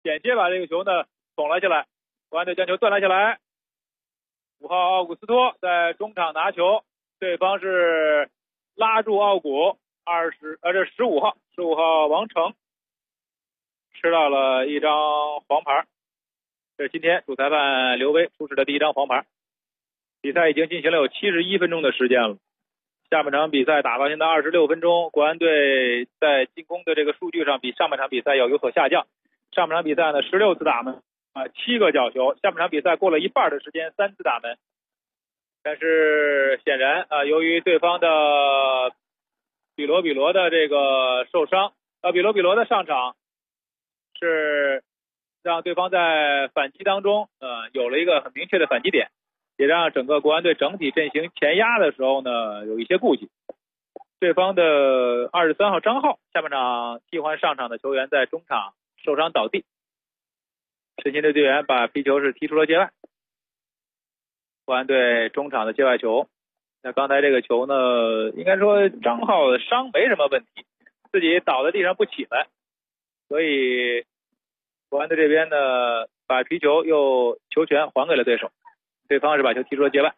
险些把这个球呢捅了下来。国安队将球断了下来，5号奥古斯托在中场拿球，对方是拉住奥古这15号王成吃到了一张黄牌，这是今天主裁判刘威出示的第一张黄牌。比赛已经进行了有71分钟的时间了，下半场比赛打到现在26分钟，国安队在进攻的这个数据上比上半场比赛要有所下降。上半场比赛呢16次打门7个角球，下半场比赛过了一半的时间3次打门。但是显然由于对方的比罗的这个受伤，比罗的上场是让对方在反击当中有了一个很明确的反击点，也让整个国安队整体阵型前压的时候呢有一些顾忌。对方的23号张浩下半场替换上场的球员在中场受伤倒地，申鑫队队员把皮球是踢出了界外。国安队中场的界外球，那刚才这个球呢，应该说张浩的伤没什么问题，自己倒在地上不起来，所以国安队这边呢把皮球又球权还给了对手，对方是把球踢出了界外。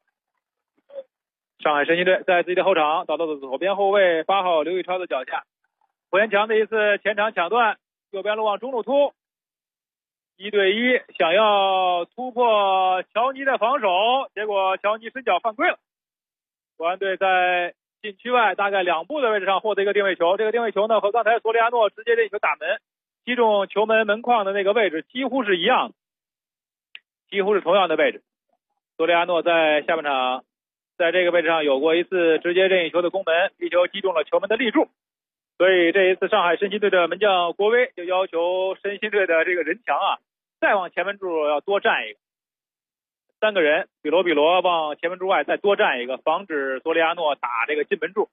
上海申鑫队在自己的后场找到了左边后卫8号刘宇超的脚下，胡延强的一次前场抢断，右边路往中路突，1对1想要突破乔尼的防守，结果乔尼伸脚犯规了。国安队在禁区外大概2步的位置上获得一个定位球，这个定位球呢和刚才索里亚诺直接任意球打门击中球门门框的那个位置几乎是一样的，几乎是同样的位置。索里亚诺在下半场在这个位置上有过一次直接任意球的攻门，皮球击中了球门的立柱，所以这一次上海申鑫队的门将国威就要求申鑫队的这个人墙再往前门柱要多站一个，3个人比罗往前门柱外再多站一个，防止索里亚诺打这个进门柱。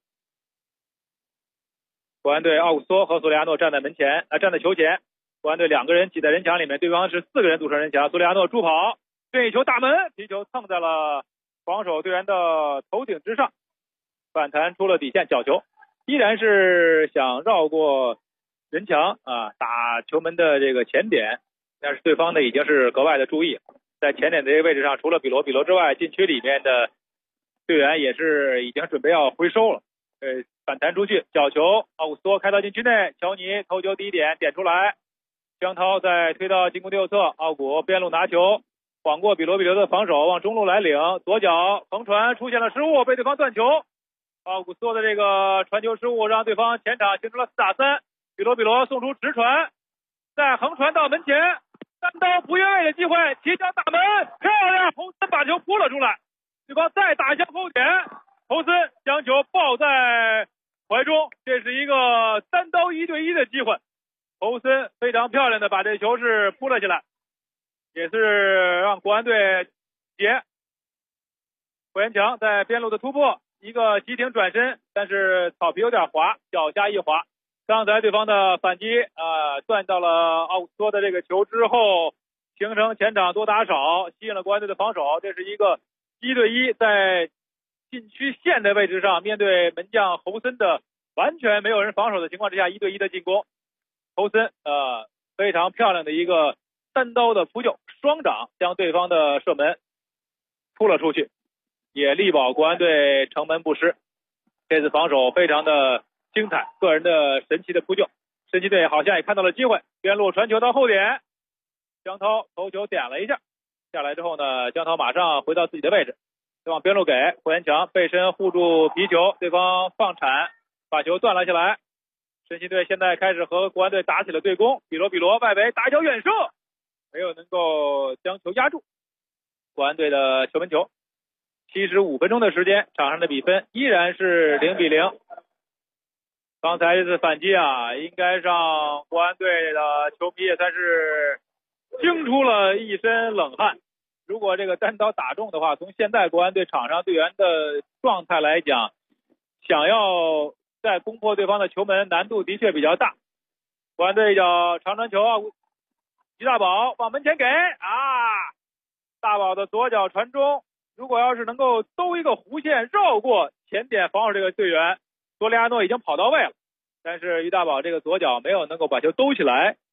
国安队奥古斯托和索里亚诺站在门前站在球前，国安队2个人挤在人墙里面，对方是4个人组成人墙，索里亚诺助跑任意球打门，皮球蹭在了防守队员的头顶之上，反弹出了底线，角球。依然是想绕过人墙打球门的这个前点，但是对方呢已经是格外的注意，在前点的这个位置上，除了比罗之外，禁区里面的队员也是已经准备要回收了。反弹出去，角球，奥古斯托开到禁区内，乔尼头球第一点点出来，江涛再推到进攻右侧，奥古边路拿球，晃过比罗的防守，往中路来领，左脚横传出现了失误，被对方断球。奥古斯托的这个传球失误让对方前场形成了4打3，比罗送出直传，再横传到门前，单刀不越位的机会，起脚打门，漂亮，侯森把球扑了出来，对方再打向后点，侯森将球抱在怀中，这是一个单刀1对1的机会，侯森非常漂亮的把这球是扑了起来，也是让国安队解。胡延强在边路的突破，一个急停转身，但是草皮有点滑，脚下一滑，刚才对方的反击断到了奥古斯托的这个球之后，形成前场多打少，吸引了国安队的防守，这是一个1对1在禁区线的位置上，面对门将侯森的完全没有人防守的情况之下，1对1的进攻，侯森非常漂亮的一个单刀的扑救，双掌将对方的射门扑了出去，也力保国安队城门不失。这次防守非常的精彩，个人的神奇的扑救，申鑫队好像也看到了机会，边路传球到后点，江涛头球点了一下，下来之后呢，江涛马上回到自己的位置，再往边路给胡延强背身护住皮球，对方放铲把球断了下来。申鑫队现在开始和国安队打起了对攻，比罗外围打脚远射，没有能够将球压住，国安队的球门球。75分钟的时间，场上的比分依然是0比0。刚才这次反击应该让国安队的球迷也算是惊出了一身冷汗。如果这个单刀打中的话，从现在国安队场上队员的状态来讲，想要再攻破对方的球门难度的确比较大。国安队一脚长传球于大宝往门前给大宝的左脚传中，如果要是能够兜一个弧线绕过前点防守这个队员，索里亚诺已经跑到位了，但是于大宝这个左脚没有能够把球兜起来，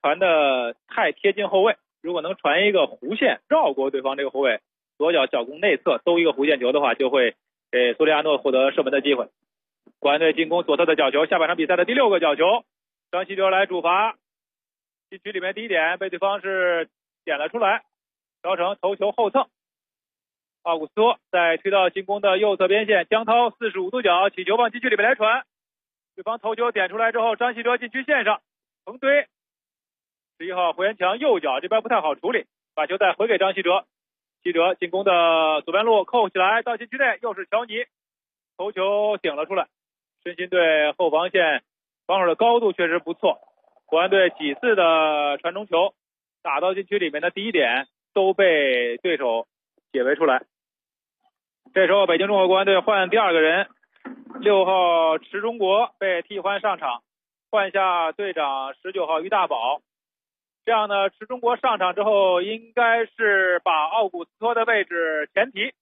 传的太贴近后卫，如果能传一个弧线绕过对方这个后卫，左脚小攻内侧兜一个弧线球的话，就会给苏利亚诺获得射门的机会。国安队进攻左侧的角球，下半场比赛的第6个角球，张稀哲来主罚，禁区里面第一点被对方是点了出来，调成头球后蹭。奥古斯托再推到进攻的右侧边线，江涛45度角起球往禁区里面来传，对方头球点出来之后，张稀哲禁区线上横推，11号胡延强右脚这边不太好处理，把球再回给张稀哲，稀哲进攻的左边路扣起来到禁区内，又是乔尼头球顶了出来。申鑫队后防线防守的高度确实不错，国安队几次的传中球打到禁区里面的第一点都被对手解围出来。这时候北京中国国安队换第2个人，6号池中国被替换上场，换下队长19号于大宝。这样呢，池中国上场之后应该是把奥古斯托的位置前提，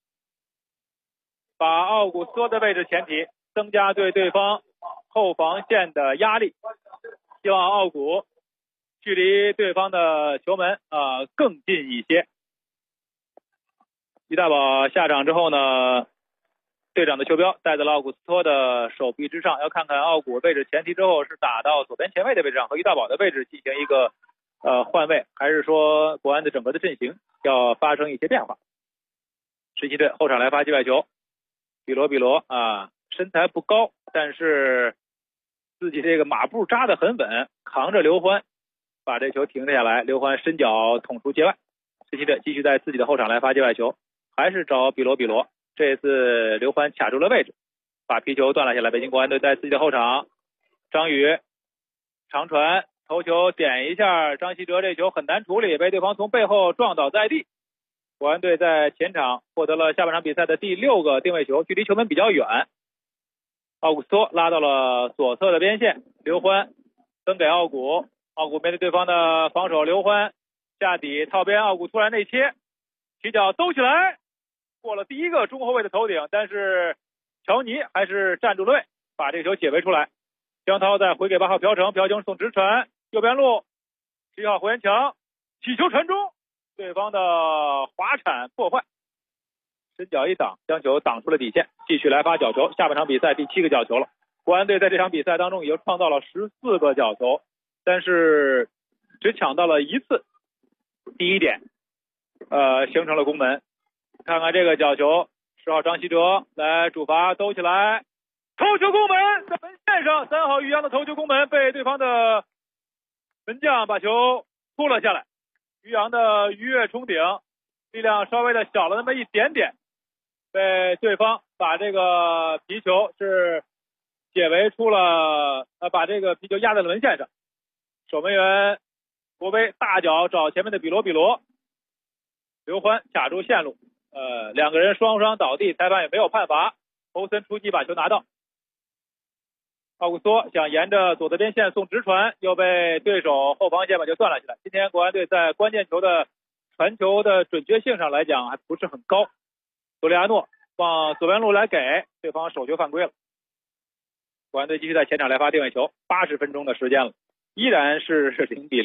增加对对方后防线的压力，希望奥古距离对方的球门更近一些。于大宝下场之后呢，队长的球标戴在了奥古斯托的手臂之上，要看看奥古位置前提之后是打到左边前卫的位置上和于大宝的位置进行一个换位，还是说国安的整个的阵型要发生一些变化。17队后场来发界外球，比罗身材不高，但是自己这个马步扎得很稳，扛着刘欢把这球停了下来，刘欢伸脚捅出界外。17队继续在自己的后场来发界外球，还是找比罗，这次刘欢卡住了位置，把皮球断了下来。北京国安队在自己的后场，张宇长传头球点一下，张稀哲这球很难处理，被对方从背后撞倒在地。国安队在前场获得了下半场比赛的第6个定位球，距离球门比较远。奥古斯托拉到了左侧的边线，刘欢分给奥古，奥古面对对方的防守，刘欢下底套边，奥古突然内切，起脚兜起来，过了第1个中后卫的头顶，但是乔尼还是站住了位，把这个球解围出来。江涛再回给8号朴成送直传，右边路11号胡延强起球传中，对方的滑铲破坏，伸脚一挡，将球挡出了底线，继续来发角球。下半场比赛第7个角球了，国安队在这场比赛当中已经创造了14个角球，但是只抢到了1次第一点，形成了攻门。看看这个角球，10号张稀哲来主罚兜起来，头球攻门，在门线上，3号于洋的头球攻门被对方的门将把球扑了下来，于洋的鱼跃冲顶，力量稍微的小了那么一点点，被对方把这个皮球是解围出了，把这个皮球压在了门线上。守门员国威大脚找前面的比罗，刘欢卡住线路，2个人双双倒地，裁判也没有判罚，侯森出击把球拿到。奥古斯托想沿着左侧边线送直传，又被对手后防线把球断了下来。今天国安队在关键球的传球的准确性上来讲还不是很高，索里亚诺往左边路来给对方手球犯规了。国安队继续在前场来发定位球，80分钟的时间了，依然是0比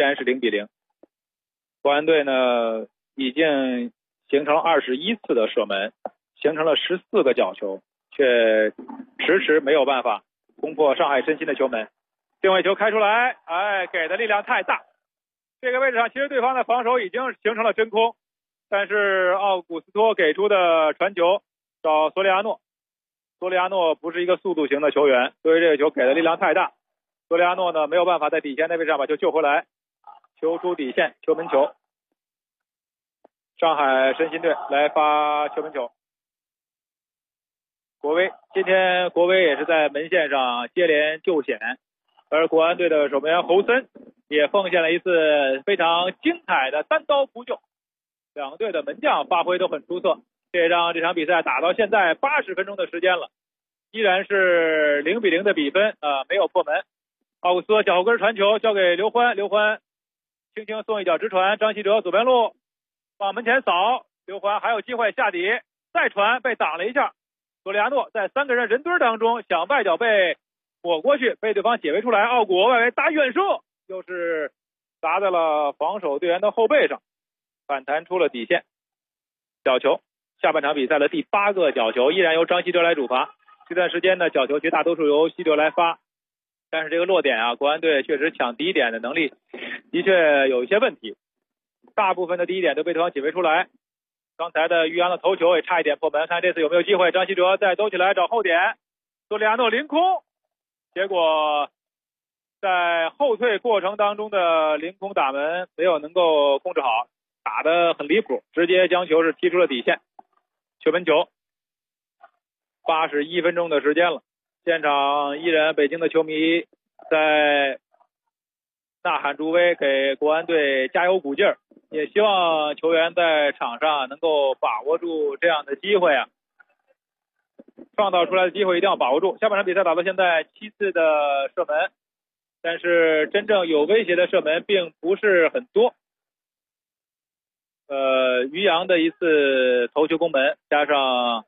0。国安队呢已经形成了21次的射门，形成了14个角球，却迟没有办法攻破上海申鑫的球门。定位球开出来，给的力量太大。这个位置上其实对方的防守已经形成了真空，但是奥古斯托给出的传球找索里亚诺不是一个速度型的球员，所以这个球给的力量太大。索里亚诺呢没有办法在底线那位置上把球救回来，球出底线，球门球。上海申鑫队来发球门球。今天国威也是在门线上接连救险，而国安队的守门员侯森也奉献了一次非常精彩的单刀扑救，两队的门将发挥都很出色，这也让这场比赛打到现在80分钟的时间了，依然是0比0的比分，没有破门。奥古斯托小后跟传球交给刘欢轻轻送一脚直传，张稀哲左边路往门前扫，刘欢还有机会下底再传，被挡了一下，索里亚诺在3个人人堆当中想外脚被抹过去，被对方解围出来，奥古外围打远射，又是砸在了防守队员的后背上，反弹出了底线。角球，下半场比赛的第8个角球依然由张稀哲来主罚。这段时间呢，角球绝大多数由稀哲来发，但是这个落点啊，国安队确实抢第一点的能力的确有一些问题，大部分的第一点都被对方解围出来。刚才的于洋的头球也差一点破门，看这次有没有机会。张稀哲再兜起来找后点，索里亚诺凌空，结果在后退过程当中的凌空打门没有能够控制好，打得很离谱，直接将球是踢出了底线，球门球。81分钟的时间了，现场依然北京的球迷在呐喊助威，给国安队加油鼓劲儿，也希望球员在场上能够把握住这样的机会啊，创造出来的机会一定要把握住。下半场比赛打到现在7次的射门，但是真正有威胁的射门并不是很多。于洋的一次头球攻门，加上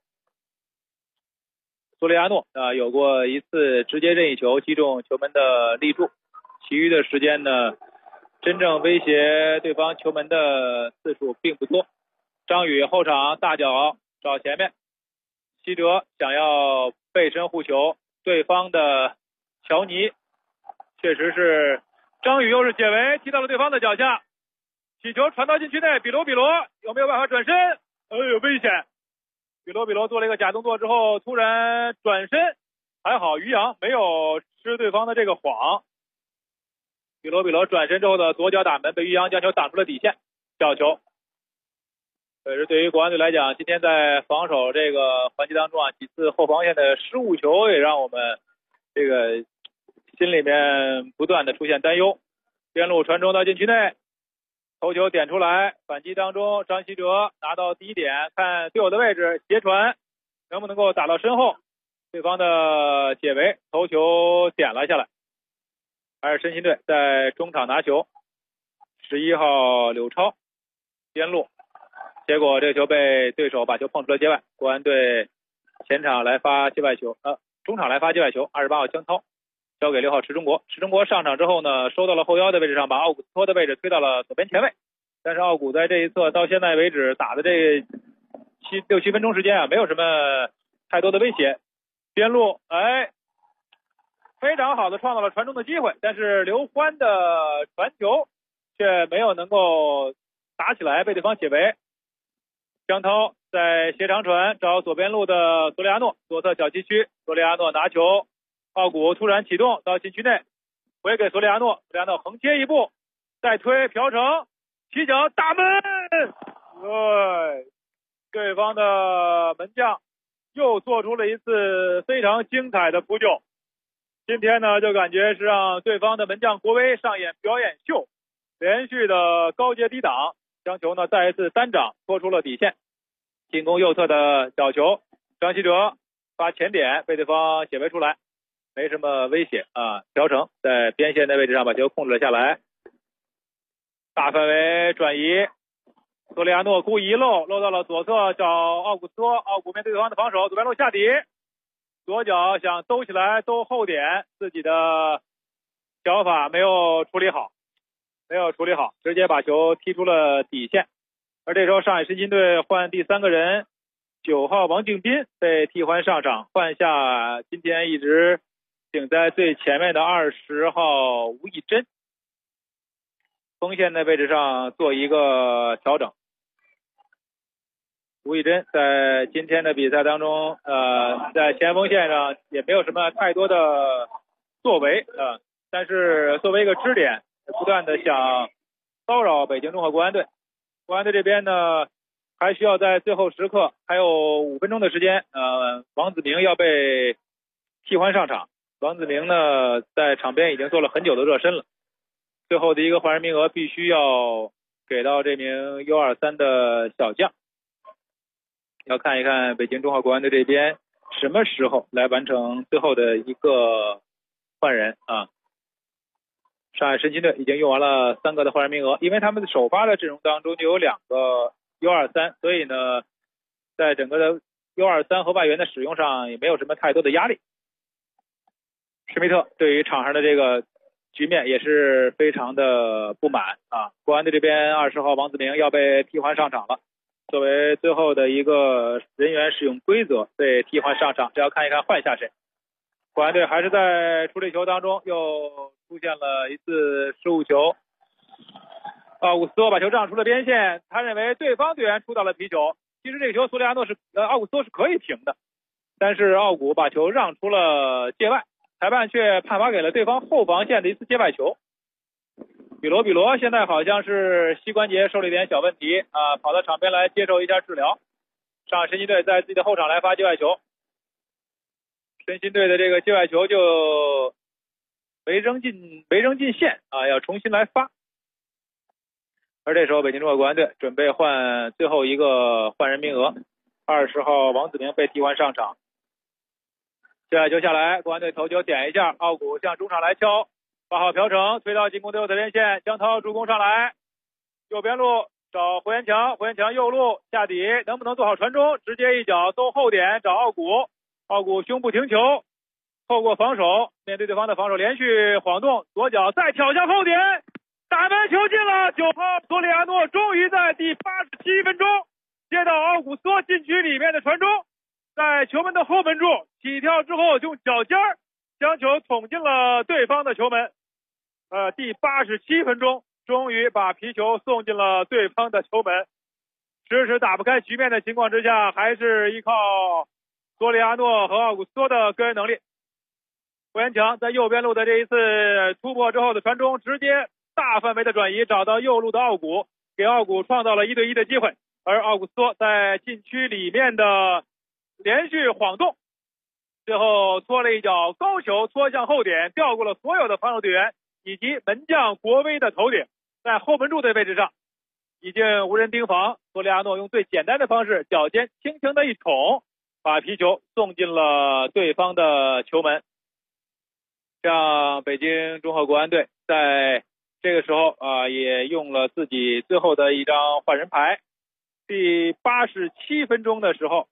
索里亚诺有过一次直接任意球击中球门的立柱，其余的时间呢，真正威胁对方球门的次数并不多。张宇后场大脚找前面，希哲想要背身护球，对方的乔尼确实是张宇又是解围，踢到了对方的脚下，起球传到禁区内，比罗有没有办法转身？有危险。比罗做了一个假动作之后突然转身，还好于洋没有吃对方的这个晃。比罗转身之后的左脚打门被于洋将球挡出了底线，角球。可是对于国安队来讲，今天在防守这个环节当中啊，几次后防线的失误球也让我们这个心里面不断的出现担忧。边路传中到禁区内，头球点出来，反击当中张稀哲拿到第一点，看队友的位置斜传能不能够打到身后，对方的解围，头球点了下来。还是申鑫队在中场拿球，11号柳超边路，结果这个球被对手把球碰出了界外，国安队前场来发界外球，中场来发界外球，28号江涛交给6号池中国上场之后呢，收到了后腰的位置上，把奥古斯托的位置推到了左边前卫，但是奥古在这一侧到现在为止打的这6、7分钟时间啊，没有什么太多的威胁。边路非常好的创造了传中的机会，但是刘欢的传球却没有能够打起来，被对方解围。江涛在斜长传找左边路的索里亚诺，左侧小禁区，索里亚诺拿球，奥古突然启动到禁区内，回给索里亚诺横切一步，再推朴成起脚打门，对方的门将又做出了一次非常精彩的扑救。今天呢，就感觉是让对方的门将国威上演表演秀，连续的高阶低挡，将球呢再一次单掌拖出了底线。进攻右侧的角球，张稀哲发前点被对方解围出来，没什么威胁啊。朴成在边线的位置上把球控制了下来，大范围转移，索里亚诺故意一漏到了左侧找奥古斯托，奥古面对对方的防守，左边路下底，左脚想兜起来兜后点，自己的脚法没有处理好，直接把球踢出了底线。而这时候上海申鑫队换第3个人，9号王敬斌被替换上场，换下今天一直顶在最前面的20号吴亦真，锋线的位置上做一个调整。吴亦真在今天的比赛当中在前锋线上也没有什么太多的作为但是作为一个支点不断的想骚扰北京中赫国安队。国安队这边呢还需要在最后时刻还有5分钟的时间王子明要被替换上场。王子明呢在场边已经做了很久的热身了，最后的一个换人名额必须要给到这名 U23 的小将。要看一看北京中赫国安队这边什么时候来完成最后的一个换人上海申鑫队已经用完了3个的换人名额，因为他们的首发的阵容当中就有2个 U23， 所以呢在整个的 U23 和外援的使用上也没有什么太多的压力。施密特对于场上的这个局面也是非常的不满啊。国安队这边20号王子明要被替换上场了，作为最后的一个人员使用规则被替换上场，这要看一看换下谁。国安队还是在处理球当中又出现了一次失误球，奥古斯托把球让出了边线，他认为对方队员触到了皮球，其实这个球索里亚诺奥古斯托是可以停的，但是奥古把球让出了界外，裁判却判罚给了对方后防线的一次界外球。比罗现在好像是膝关节受了一点小问题啊，跑到场边来接受一下治疗。上海申鑫队在自己的后场来发界外球，申鑫队的这个界外球就没扔进线啊，要重新来发。而这时候北京中国国安队准备换最后一个换人名额，20号王子明被替换上场。界外球下来，国安队头球点一下，奥古向中场来敲，8号朴成推到进攻队右侧边线，江涛助攻上来，右边路找胡延强右路下底，能不能做好传中？直接一脚兜后点找奥古胸部停球，透过防守，面对对方的防守连续晃动，左脚再挑向后点，打门球进了。9号索里亚诺终于在第87分钟接到奥古斯托禁区里面的传中，在球门的后门柱起跳之后，用脚尖将球捅进了对方的球门。第87分钟终于把皮球送进了对方的球门。迟迟打不开局面的情况之下，还是依靠索里亚诺和奥古斯托的个人能力。胡延强在右边路的这一次突破之后的传中，直接大范围的转移，找到右路的奥古，给奥古创造了1对1的机会。而奥古斯托在禁区里面的连续晃动，最后搓了一脚高球，搓向后点，调过了所有的防守队员以及门将国威的头顶，在后门柱的位置上已经无人盯防。索里亚诺用最简单的方式，脚尖轻轻的一捅，把皮球送进了对方的球门。像北京中赫国安队在这个时候也用了自己最后的一张换人牌。第87分钟的时候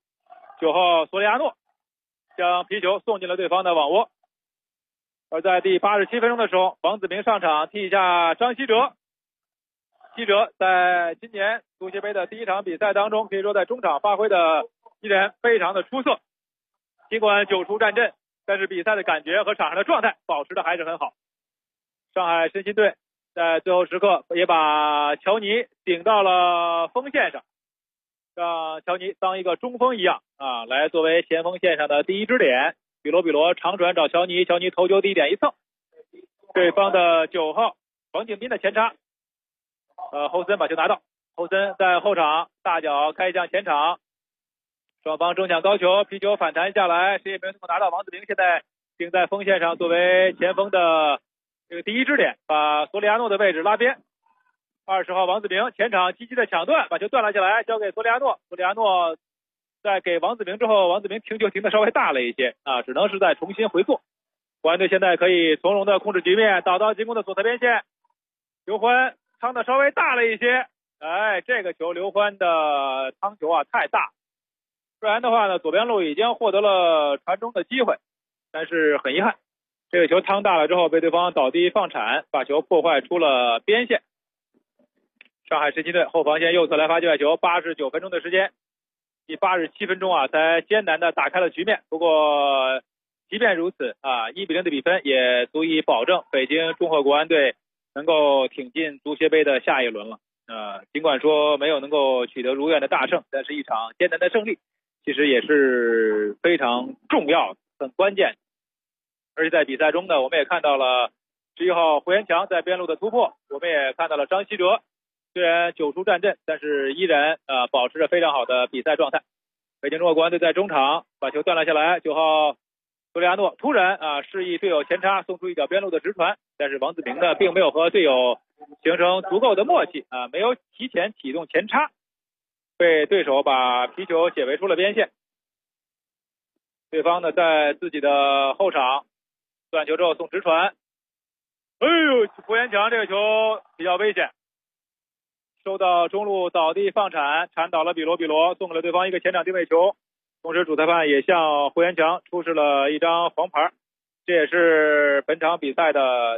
，9号索里亚诺将皮球送进了对方的网窝。而在第87分钟的时候，王子明上场替下张稀哲。稀哲在今年足协杯的第一场比赛当中，可以说在中场发挥的依然非常的出色。尽管9出战阵，但是比赛的感觉和场上的状态保持的还是很好。上海申鑫队在最后时刻也把乔尼顶到了锋线上，让乔尼当一个中锋一样来作为前锋线上的第一支点。比罗长传找乔尼头球低点一蹭，对方的9号王景斌的前插，侯森把球拿到，侯森在后场大脚开向前场，双方争抢高球，皮球反弹下来，谁也没有能够拿到。王子明现在顶在锋线上作为前锋的这个第一支点，把索里亚诺的位置拉边。20号王子明前场积极的抢断，把球断了下来，交给索里亚诺。索里亚诺在给王子明之后，王子明停球停的稍微大了一些只能是再重新回做。国安队现在可以从容的控制局面，导到进攻的左侧边线，刘欢趟的稍微大了一些，这个球刘欢的趟球太大，不然的话呢，左边路已经获得了传中的机会，但是很遗憾，这个球趟大了之后被对方倒地放铲，把球破坏出了边线。上海申鑫队后防线右侧来发界外球，89分钟的时间，第87分钟才艰难的打开了局面。不过即便如此1-0的比分也足以保证北京中赫国安队能够挺进足协杯的下一轮了。尽管说没有能够取得如愿的大胜，但是一场艰难的胜利其实也是非常重要很关键。而且在比赛中呢，我们也看到了11号胡延强在边路的突破，我们也看到了张稀哲虽然9出战阵，但是依然保持着非常好的比赛状态。北京中赫国安队在中场把球断了下来，9号索里亚诺突然示意队友前插，送出一脚边路的直传，但是王子明呢并没有和队友形成足够的默契没有提前启动前插，被对手把皮球解围出了边线。对方呢在自己的后场断球之后送直传，胡延强这个球比较危险，收到中路倒地放铲，铲倒了比罗，送给了对方一个前场定位球。同时主裁判也向胡延强出示了一张黄牌，这也是本场比赛的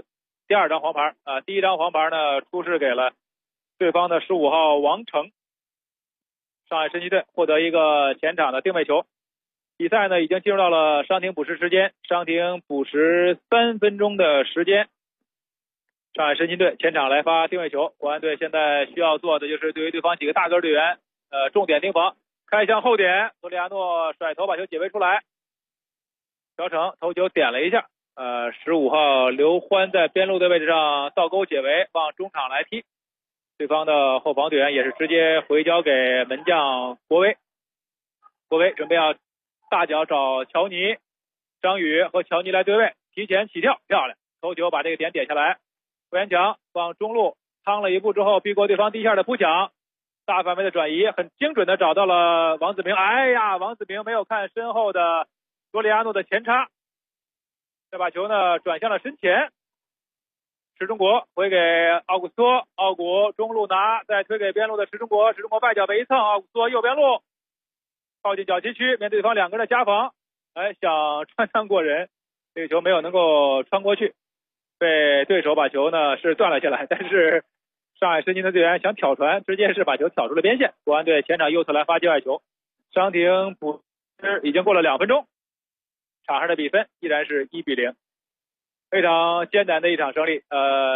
第2张黄牌第1张黄牌呢出示给了对方的15号王成，上海申鑫队获得一个前场的定位球。比赛呢已经进入到了伤停补时时间，伤停补时3分钟的时间。上海申鑫队前场来发定位球，国安队现在需要做的就是对于对方几个大个队员重点盯防，开向后点，索里亚诺甩头把球解围出来，朴成头球点了一下，15号刘欢在边路的位置上倒钩解围，往中场来踢，对方的后防队员也是直接回交给门将国威，国威准备要大脚找乔尼，张宇和乔尼来对位，提前起跳，漂亮，头球把这个点点下来，胡延强往中路趟了一步之后，避过对方第一下的扑抢，大范围的转移，很精准的找到了王子平，哎呀，王子平没有看身后的索里亚诺的前插，这把球呢转向了身前，池中国回给奥古斯托，奥古中路拿，再推给边路的池中国，池中国外脚被一蹭，奥古斯托右边路靠近角旗区，面对对方2个人的夹防，想穿裆过人，这个球没有能够穿过去，被对手把球呢是断了下来，但是上海申鑫的队员想挑传，直接是把球挑出了边线，国安队前场右侧来发界外球，伤停补时已经过了2分钟，场上的比分依然是1-0，非常艰难的一场胜利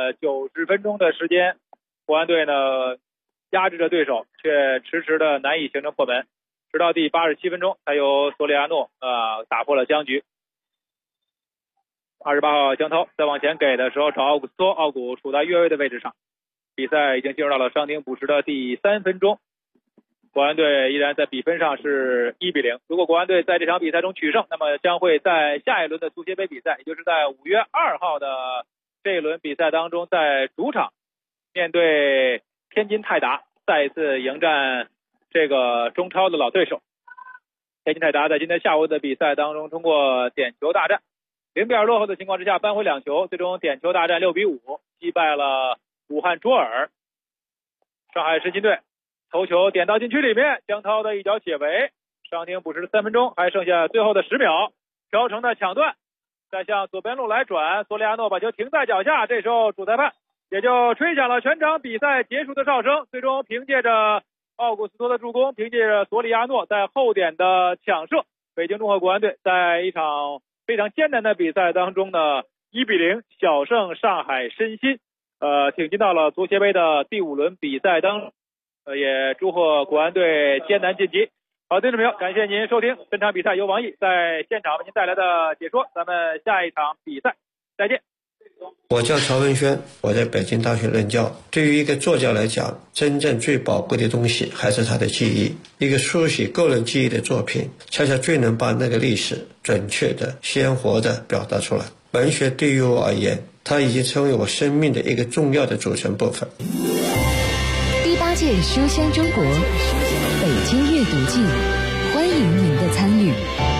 ，90分钟的时间，国安队呢压制着对手，却迟迟的难以形成破门，直到第87分钟才由索里亚诺打破了僵局。28号江涛再往前给的时候找奥古斯托，奥古处在越位的位置上，比赛已经进入到了伤停补时的第3分钟，国安队依然在比分上是1-0。如果国安队在这场比赛中取胜，那么将会在下一轮的足协杯比赛，也就是在5月2号的这一轮比赛当中，在主场面对天津泰达，再一次迎战这个中超的老对手。天津泰达在今天下午的比赛当中，通过点球大战0-2落后的情况之下扳回2球，最终点球大战6-5击败了武汉卓尔。上海申鑫队头球点到禁区里面，江涛的一脚解围，伤停补时3分钟，还剩下最后的10秒，朴成的抢断，再向左边路来转，索里亚诺把球停在脚下，这时候主裁判也就吹响了全场比赛结束的哨声，最终凭借着奥古斯托的助攻，凭借着索里亚诺在后点的抢射，北京中赫国安队在一场非常艰难的比赛当中呢1-0小胜上海申鑫，挺进到了足协杯的第5轮比赛当中，也祝贺国安队艰难晋级。好，听众朋友，感谢您收听本场比赛由王毅在现场为您带来的解说，咱们下一场比赛再见。 我叫曹文轩，我在北京大学任教。对于一个作家来讲，真正最宝贵的东西还是他的记忆。一个书写个人记忆的作品，恰恰最能把那个历史准确的、鲜活的表达出来。文学对于我而言，它已经成为我生命的一个重要的组成部分。 第8届书香中国北京阅读季，欢迎您的参与。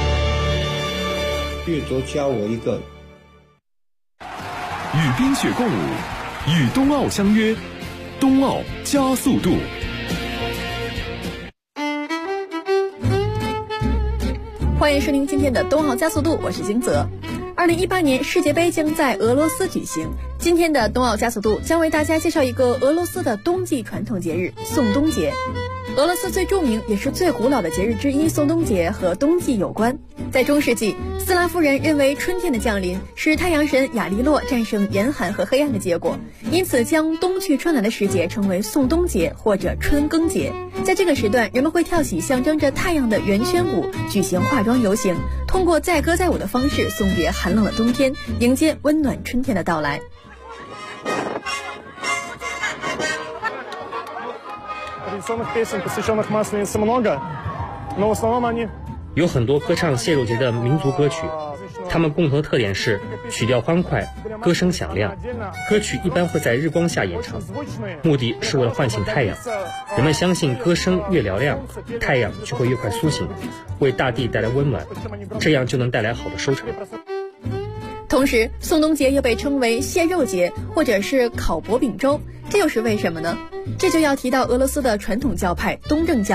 阅读教我一个与冰雪共舞，与冬奥相约，冬奥加速度。 欢迎收听今天的冬奥加速度，我是金泽。2018年世界杯将在俄罗斯举行，今天的冬奥加速度将为大家介绍一个俄罗斯的冬季传统节日——宋冬节。俄罗斯最著名也是最古老的节日之一，宋冬节和冬季有关。在中世纪，斯拉夫人认为春天的降临是太阳神亚利洛战胜严寒和黑暗的结果，因此将冬去春来的时节称为宋冬节或者春耕节。在这个时段，人们会跳起象征着太阳的圆圈舞，举行化妆游行，通过载歌载舞的方式送别寒冷的冬天，迎接温暖春天的到来。 有很多歌唱谢肉节的民族歌曲，它们共同的特点是曲调欢快，歌声响亮。歌曲一般会在日光下演唱，目的是为了唤醒太阳。人们相信歌声越嘹亮，太阳就会越快苏醒，为大地带来温暖，这样就能带来好的收成。 同时，宋冬节又被称为谢肉节或者是烤薄饼粥，这又是为什么呢？这就要提到俄罗斯的传统教派东正教。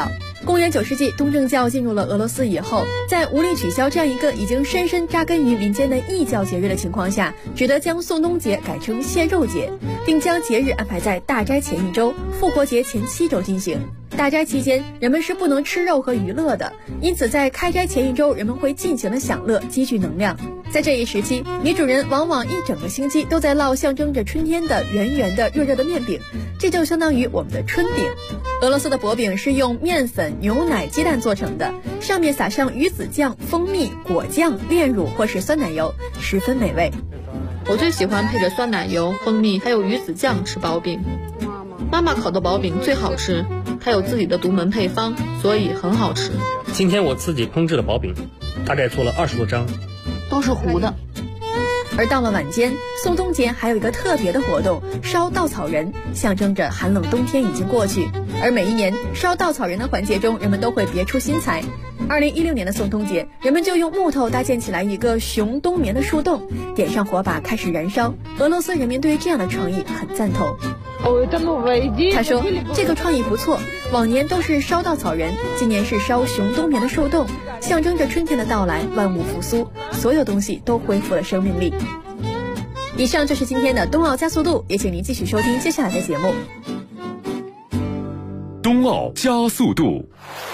公元9世纪，东正教进入了俄罗斯以后，在无力取消这样一个已经深深扎根于民间的异教节日的情况下，只得将宋冬节改成献肉节，并将节日安排在大斋前1周、复活节前7周进行。大斋期间，人们是不能吃肉和娱乐的，因此在开斋前1周，人们会尽情的享乐，积聚能量。在这一时期，女主人往往一整个星期都在烙象征着春天的圆圆的热热的面饼，这就相当于我们的春饼。俄罗斯的薄饼是用面粉、牛奶、鸡蛋做成的，上面撒上鱼子酱、蜂蜜、果酱、炼乳或是酸奶油，十分美味。 我最喜欢配着酸奶油、蜂蜜还有鱼子酱吃薄饼。妈妈烤的薄饼最好吃，她有自己的独门配方，所以很好吃。 今天我自己烹制的薄饼，大概做了20多张， 都是糊的。 而到了晚间，宋冬节还有一个特别的活动，烧稻草人，象征着寒冷冬天已经过去。而每一年烧稻草人的环节中，人们都会别出心裁。2016年的宋冬节，人们就用木头搭建起来一个熊冬眠的树洞，点上火把开始燃烧。俄罗斯人民对于这样的创意很赞同。他说这个创意不错，往年都是烧稻草人，今年是烧熊冬眠的树洞，象征着春天的到来，万物复苏，所有东西都恢复了生命力。以上就是今天的冬奥加速度，也请您继续收听接下来的节目。 冬奥加速度。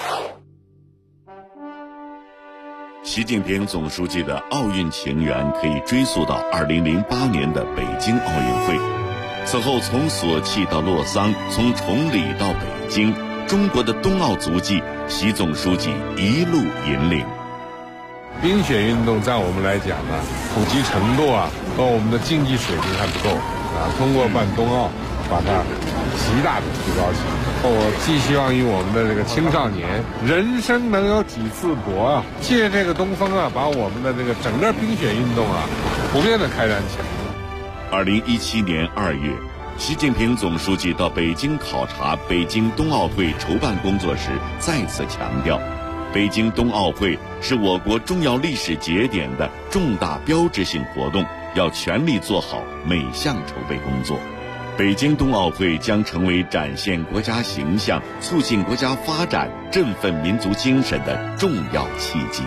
习近平总书记的奥运情缘可以追溯到2008年的北京奥运会。此后从索契到洛桑，从崇礼到北京，中国的冬奥足迹，习总书记一路引领。 冰雪运动在我们来讲呢，普及程度和我们的竞技水平还不够通过办冬奥，把它极大的提高起来。我寄希望于我们的这个青少年，人生能有几次搏借这个东风把我们的这个整个冰雪运动普遍的开展起来。 2017年2月，习近平总书记到北京考察北京冬奥会筹办工作时，再次强调，北京冬奥会是我国重要历史节点的重大标志性活动，要全力做好每项筹备工作。北京冬奥会将成为展现国家形象、促进国家发展、振奋民族精神的重要契机。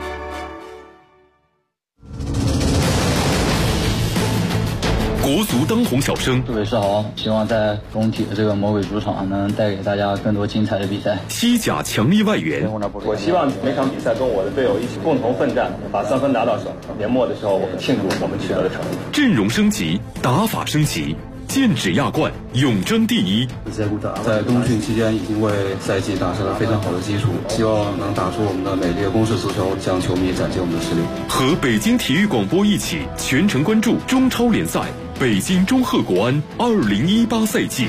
国足当红小生， 各位是好，希望在工体的这个魔鬼主场能带给大家更多精彩的比赛。 西甲强力外援， 我希望每场比赛跟我的队友一起共同奋战，把3分拿到手。年末的时候，我们庆祝我们取得的成绩。 阵容升级，打法升级，剑指亚冠，永争第一。 在冬训期间已经为赛季打下了非常好的基础，希望能打出我们的美丽的攻势足球，向球迷展现我们的实力。 和北京体育广播一起全程关注中超联赛北京中赫国安2018赛季。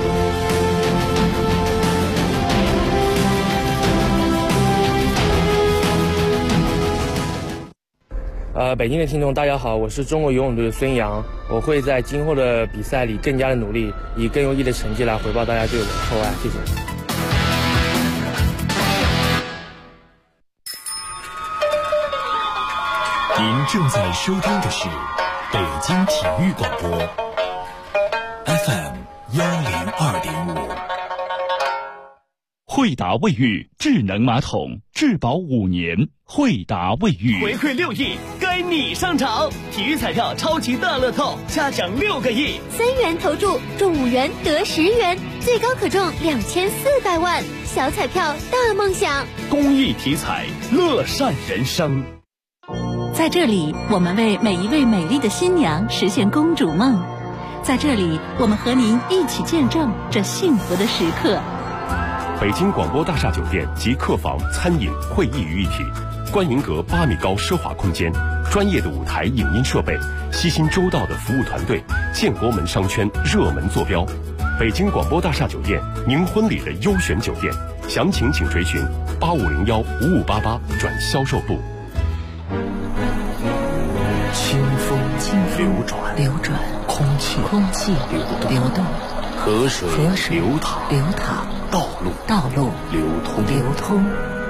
北京的听众大家好，我是中国游泳队的孙杨，我会在今后的比赛里更加的努力，以更优异的成绩来回报大家对我的厚爱，谢谢。 您正在收听的是北京体育广播 FM 102.5。惠达卫浴智能马桶，质保5年。惠达卫浴回馈6亿，该你上场！体育彩票超级大乐透，加奖6个亿 ，3元投注中5元得10元，最高可中2400万，小彩票大梦想。 公益体彩，乐善人生。 在这里，我们为每一位美丽的新娘实现公主梦。在这里，我们和您一起见证这幸福的时刻。 北京广播大厦酒店及客房、餐饮、会议于一体，观云阁8米高奢华空间，专业的舞台影音设备，悉心周到的服务团队，建国门商圈热门坐标。北京广播大厦酒店，您婚礼的优选酒店，详情请垂询8501-5588转销售部。 清风流转，空气流动，河水流淌，道路流通。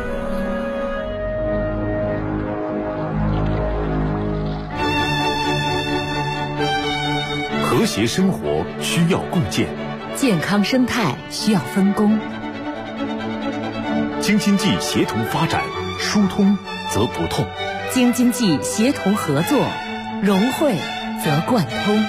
和谐生活需要共建， 健康生态需要分工。 京津冀协同发展，疏通则不痛； 京津冀协同合作，融汇则贯通。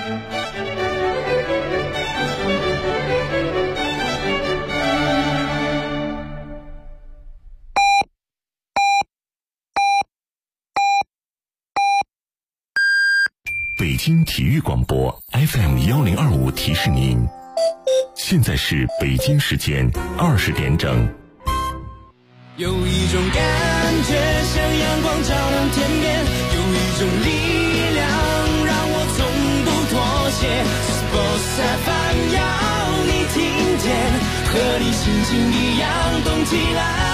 北京体育广播 FM1025提示您，现在是北京时间20点整。 有一种感觉像阳光照亮天边，有一种力量让我从不妥协。Sports FM 要你听见，和你心情一样动起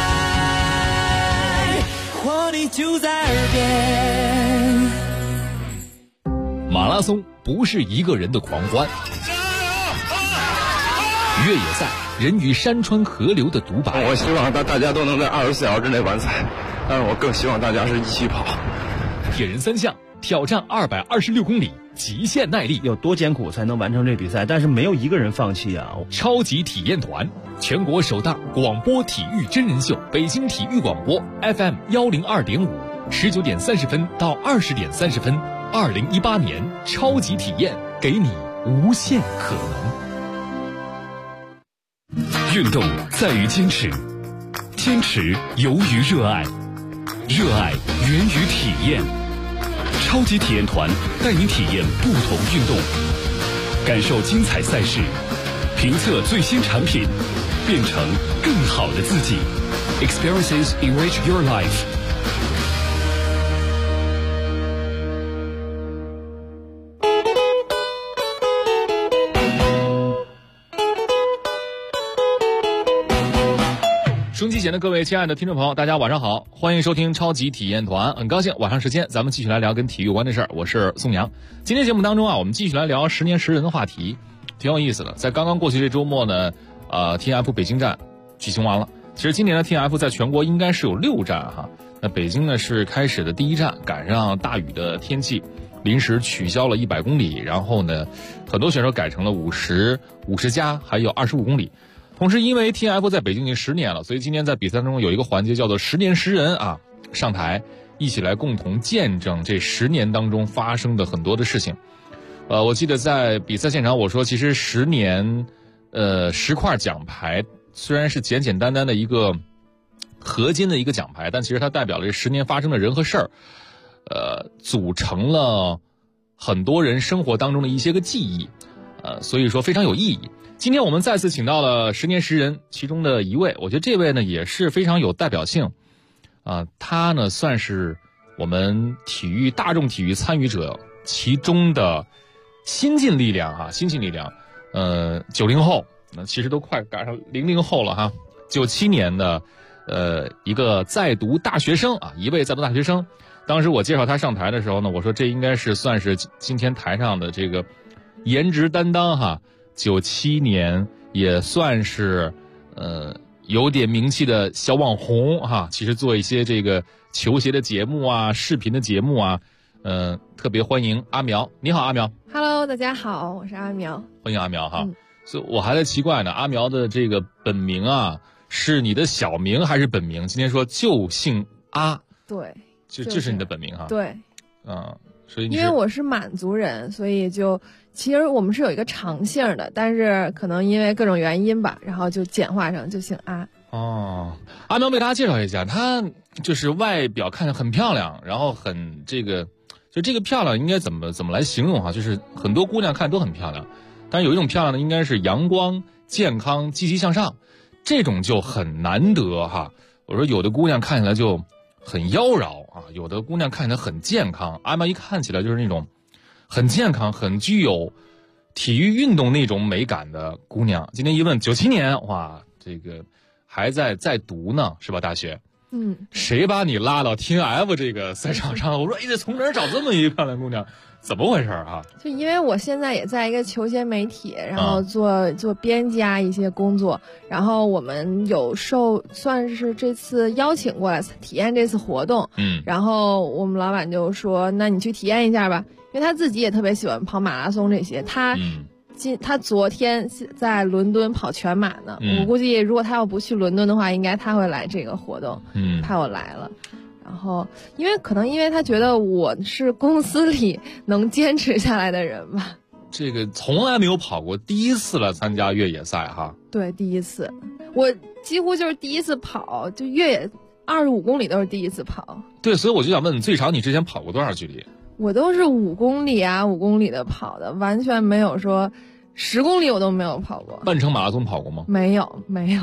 来，活力就在耳边。 马拉松不是一个人的狂欢，越野赛人与山川河流的独白。 我希望大家都能在24小时之内完赛，但是我更希望大家是一起跑。 铁人3项挑战226公里，极限耐力， 有多艰苦才能完成这比赛？但是没有一个人放弃啊！ 超级体验团，全国首档广播体育真人秀，北京体育广播 FM102.5，19点30分到20点30分。2018年超级体验，给你无限可能。 运动在于坚持，坚持由于热爱，热爱源于体验。超级体验团带你体验不同运动，感受精彩赛事，评测最新产品，变成更好的自己。Experiences enrich your life。 收音机前的各位亲爱的听众朋友，大家晚上好，欢迎收听超级体验团。很高兴晚上时间咱们继续来聊跟体育有关的事儿，我是宋阳。今天节目当中啊，我们继续来聊10年10人的话题，挺有意思的。在刚刚过去这周末呢，TNF 北京站举行完了。其实今年的 TNF 在全国应该是有6站哈，那北京呢是开始的第1站，赶上大雨的天气，临时取消了100公里，然后呢，很多选手改成了50加，还有25公里。同时因为 TNF 在北京已经10年了，所以今天在比赛中有一个环节叫做10年10人啊，上台一起来共同见证这10年当中发生的很多的事情。我记得在比赛现场我说，其实10年10块奖牌虽然是简简单单的一个合金的一个奖牌，但其实它代表了这10年发生的人和事儿，组成了很多人生活当中的一些个记忆，所以说非常有意义。今天我们再次请到了10年10人其中的一位，我觉得这位呢也是非常有代表性他呢算是我们大众体育参与者其中的新晋力量哈，90后，那其实都快赶上00后了哈，97年的一个在读大学生啊，一位在读大学生。当时我介绍他上台的时候呢，我说这应该是算是今天台上的这个颜值担当哈。97年也算是有点名气的小网红哈，其实做一些这个球鞋的节目啊，视频的节目啊，特别欢迎阿苗。你好，阿苗。 Hello， 大家好，我是阿苗。 欢迎阿苗哈。所以我还在奇怪呢，阿苗的这个本名啊，是你的小名还是本名？今天说就姓阿。 对， 这是你的本名哈。 对。 所以因为我是满族人，所以其实我们是有一个长姓的，但是可能因为各种原因吧，然后就简化成就姓阿。 阿苗为大家介绍一下，她就是外表看着很漂亮，然后很这个漂亮应该怎么来形容哈？就是很多姑娘看都很漂亮，但是有一种漂亮呢，应该是阳光、健康、积极向上，这种就很难得哈。我说有的姑娘看起来就很妖娆啊，有的姑娘看起来很健康，阿苗一看起来就是那种很健康、很具有体育运动那种美感的姑娘。今天一问，97年，哇，这个还在读呢，是吧？大学。谁把你拉到 TNF 这个赛场上？我说，这从哪儿找这么一个漂亮姑娘？怎么回事啊？ 就因为我现在也在一个球鞋媒体，然后做编辑啊一些工作，然后我们有算是这次邀请过来体验这次活动，然后我们老板就说，那你去体验一下吧，因为他自己也特别喜欢跑马拉松这些，他他昨天在伦敦跑全马呢，我估计如果他要不去伦敦的话，应该他会来这个活动，怕我来了。然后因为他觉得我是公司里能坚持下来的人吧。 这个从来没有跑过，第一次来参加越野赛哈。 对，第一次，我几乎就是第一次跑，就越野25公里都是第一次跑。 对，所以我就想问你，最长你之前跑过多少距离？ 我都是5公里啊，5公里的跑的，完全没有说10公里我都没有跑过。 半程马拉松跑过吗？ 没有。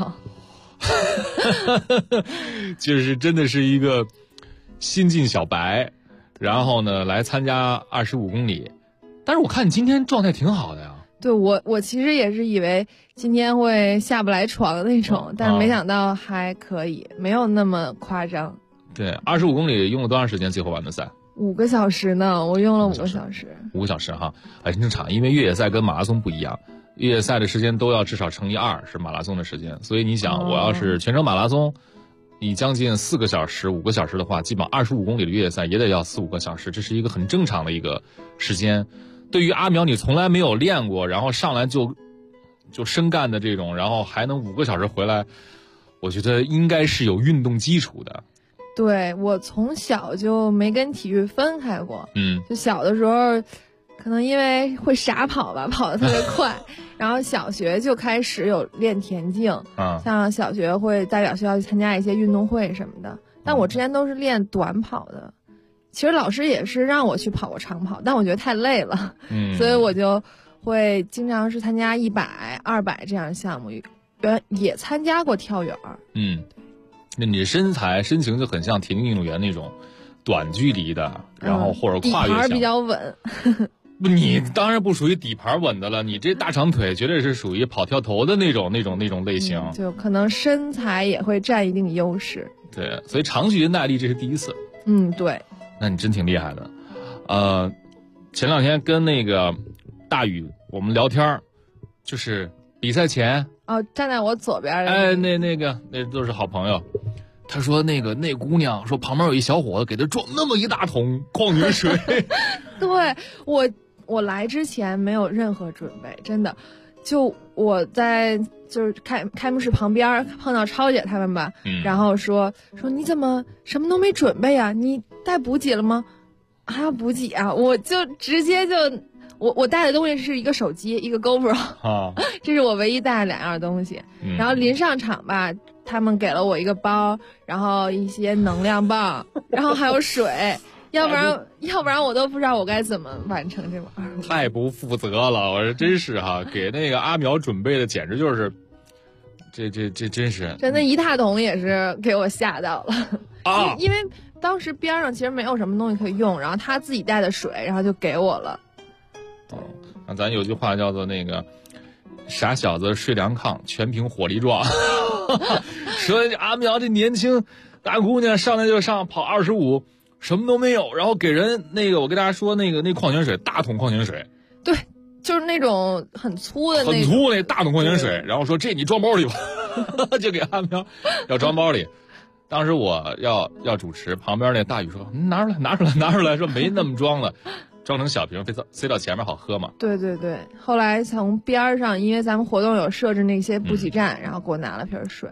就是真的是一个新晋小白，然后呢来参加25公里，但是我看你今天状态挺好的呀。 对，我其实也是以为今天会下不来床的那种，但是没想到还可以，没有那么夸张。 对，25公里用了多长时间？最后完的赛 ？5个小时呢，我用了5个小时。 5个小时哈，很正常，因为越野赛跟马拉松不一样，越野赛的时间都要至少乘以2是马拉松的时间，所以你想，我要是全程马拉松，你将近4个小时、5个小时的话，基本上25公里的越野赛也得要4、5个小时，这是一个很正常的一个时间。对于阿苗你从来没有练过，然后上来就生干的这种，然后还能5个小时回来，我觉得应该是有运动基础的。 对，我从小就没跟体育分开过，就小的时候可能因为会傻跑吧，跑得特别快然后小学就开始有练田径，像小学会代表学校去参加一些运动会什么的，但我之前都是练短跑的。其实老师也是让我去跑过长跑，但我觉得太累了，所以我就会经常是参加100、200这样的项目，也参加过跳远。 那你身材身形就很像田径运动员那种短距离的，然后或者跨越项目， 底盘比较稳。 你当然不属于底盘稳的了，你这大长腿绝对是属于跑跳投的那种类型， 就可能身材也会占一定优势。 对，所以长距离耐力这是第一次。 对。 那你真挺厉害的。前2天跟那个大宇我们聊天，就是比赛前站在我左边的那都是好朋友。他说那姑娘说旁边有一小伙子给他装那么一大桶矿泉水。 对，我来之前没有任何准备，真的。就我在就是开幕式旁边碰到超姐他们吧，然后说你怎么什么都没准备啊？你带补给了吗？还要补给啊？我就直接就我带的东西是一个手机，一个 GoPro 这是我唯一带的2样东西。然后临上场吧，他们给了我一个包，然后一些能量棒，然后还有水。要不然我都不知道我该怎么完成这玩意儿。 太不负责了，我说真是哈，给那个阿苗准备的简直就是，这真是。 真的，一大桶也是给我吓到了因为当时边上其实没有什么东西可以用，然后他自己带的水，然后就给我了。 那咱有句话叫做那个傻小子睡凉炕，全凭火力壮。说阿苗这年轻大姑娘上来就上跑25。什么都没有，然后给人我跟大家说那矿泉水，大桶矿泉水， 对，就是那种很粗的很粗那大桶矿泉水，然后说这你装包里吧，就给阿苗要装包里。当时我要主持，旁边那大宇说拿出来，说没那么装了，装成小瓶塞到前面好喝嘛。 对，后来从边上，因为咱们活动有设置那些补给站，然后给我拿了瓶水。